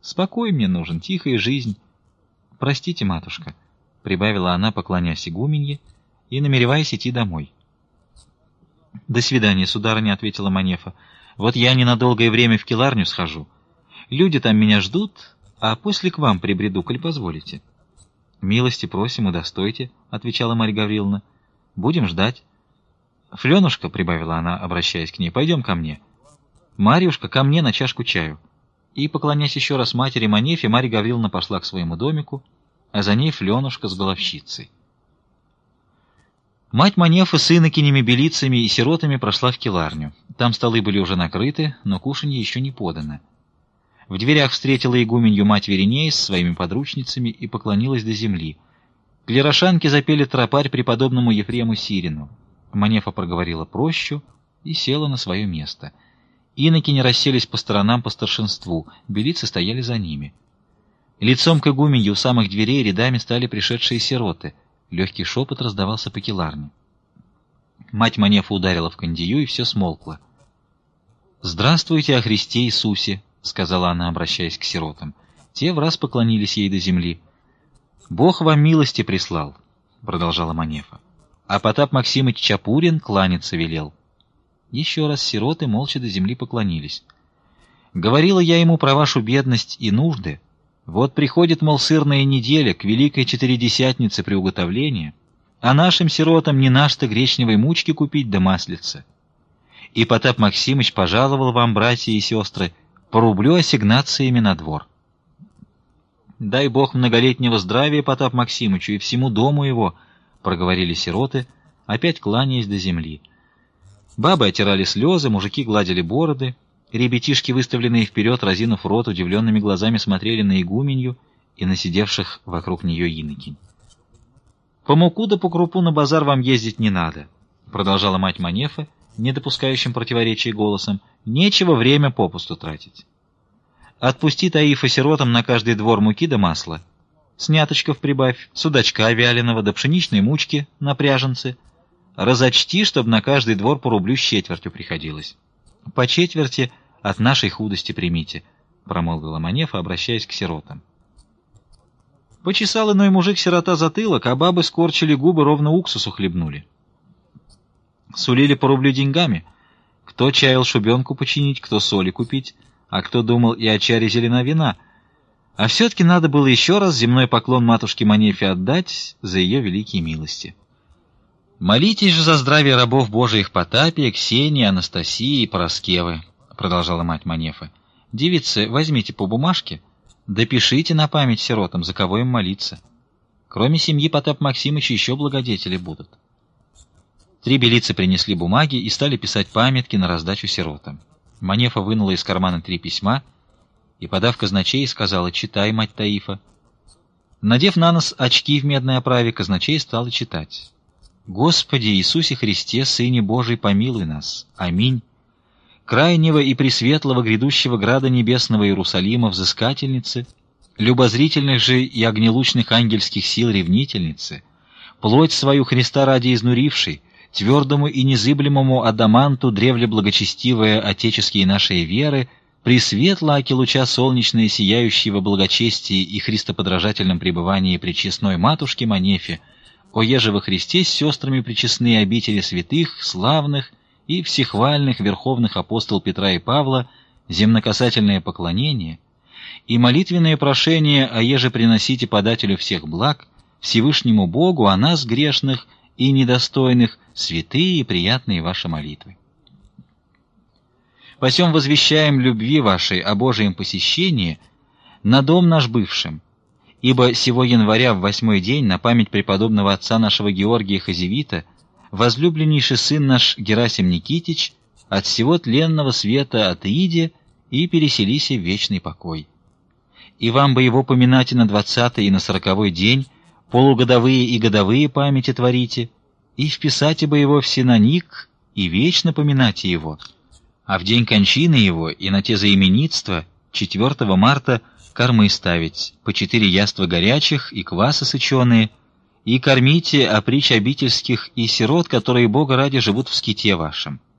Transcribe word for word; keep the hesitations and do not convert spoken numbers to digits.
Спокой мне нужен, тихая жизнь. Простите, матушка, — прибавила она, поклоняясь игуменье и намереваясь идти домой. — До свидания, сударыня, — ответила Манефа. — Вот я ненадолгое время в келарню схожу. Люди там меня ждут, а после к вам прибреду, коль позволите. — Милости просим, удостойте, — отвечала Марья Гавриловна. — Будем ждать. — Фленушка, — прибавила она, обращаясь к ней, — пойдем ко мне. — Марьюшка, ко мне на чашку чаю. И, поклонясь еще раз матери Манефе, Марья Гавриловна пошла к своему домику, а за ней Фленушка с головщицей. Мать Манефа с инокинями, белицами и сиротами прошла в келарню. Там столы были уже накрыты, но кушанье еще не подано. В дверях встретила игуменью мать Веринея с своими подручницами и поклонилась до земли. Клерошанки запели тропарь преподобному Ефрему Сирину. Манефа проговорила прощу и села на свое место. Инокини расселись по сторонам по старшинству, белицы стояли за ними. Лицом к игуменью у самых дверей рядами стали пришедшие сироты. Легкий шепот раздавался по келарне. Мать Манефа ударила в кандию, и все смолкло. «Здравствуйте, о Христе Иисусе!» — сказала она, обращаясь к сиротам. Те враз поклонились ей до земли. «Бог вам милости прислал», — продолжала Манефа. «А Потап Максимыч Чапурин кланяться велел». Еще раз сироты молча до земли поклонились. «Говорила я ему про вашу бедность и нужды. Вот приходит, мол, сырная неделя к великой четыредесятнице приуготовления, а нашим сиротам не наш-то гречневой мучки купить да маслица. И Потап Максимыч пожаловал вам, братья и сестры, по рублю ассигнациями на двор. Дай Бог многолетнего здравия Потап Максимычу и всему дому его», — проговорили сироты, опять кланяясь до земли. Бабы отирали слезы, мужики гладили бороды, ребятишки, выставленные вперед, разинув рот, удивленными глазами смотрели на игуменью и на сидевших вокруг нее инокинь. «По муку да по крупу на базар вам ездить не надо», — продолжала мать Манефа, не допускающим противоречий голосом. «Нечего время попусту тратить. Отпусти Таифа сиротам на каждый двор муки да масла, сняточков прибавь, судачка вяленого да пшеничной мучки на пряженцы. Разочти, чтоб на каждый двор по рублю с четвертью приходилось. По четверти от нашей худости примите», — промолвила Манефа, обращаясь к сиротам. Почесал иной мужик-сирота затылок, а бабы скорчили губы, ровно уксусу хлебнули. Сулили по рублю деньгами. Кто чаял шубенку починить, кто соли купить, а кто думал и о чаре зелена вина. А все-таки надо было еще раз земной поклон матушке Манефе отдать за ее великие милости. «Молитесь же за здравие рабов Божиих Потапия, Ксении, Анастасии и Пороскевы», — продолжала мать Манефа. «Девицы, возьмите по бумажке, допишите на память сиротам, за кого им молиться. Кроме семьи Потапа Максимыча еще благодетели будут». Три белицы принесли бумаги и стали писать памятки на раздачу сиротам. Манефа вынула из кармана три письма и, подав казначей, сказала: «Читай, мать Таифа». Надев на нос очки в медной оправе, казначей стала читать: «Господи Иисусе Христе, Сыне Божий, помилуй нас. Аминь. Крайнего и пресветлого грядущего града небесного Иерусалима взыскательницы, любозрительных же и огнелучных ангельских сил ревнительницы, плоть свою Христа ради изнурившей, твердому и незыблемому адаманту древле благочестивая отеческие нашей веры, пресветло аки луча солнечные, сияющие во благочестии и христоподражательном пребывании пречестной матушки Манефе, о еже во Христе с сестрами причестные обители святых, славных и всехвальных верховных апостол Петра и Павла, земнокасательное поклонение и молитвенное прошение, о еже приносите подателю всех благ, Всевышнему Богу, о нас грешных и недостойных, святые и приятные ваши молитвы. Посем возвещаем любви вашей о Божием посещении на дом наш бывшим, ибо сего января в восьмой день на память преподобного отца нашего Георгия Хазевита возлюбленнейший сын наш Герасим Никитич от всего тленного света отыди и переселися в вечный покой. И вам бы его поминать и на двадцатый, и на сороковой день, полугодовые и годовые памяти творите, и вписайте бы его в синоник, и вечно поминайте его. А в день кончины его и на те заименитства четвёртого марта кормы ставить, по четыре яства горячих и квасы сыченые, и кормите опричь обительских и сирот, которые Бога ради живут в ските вашем.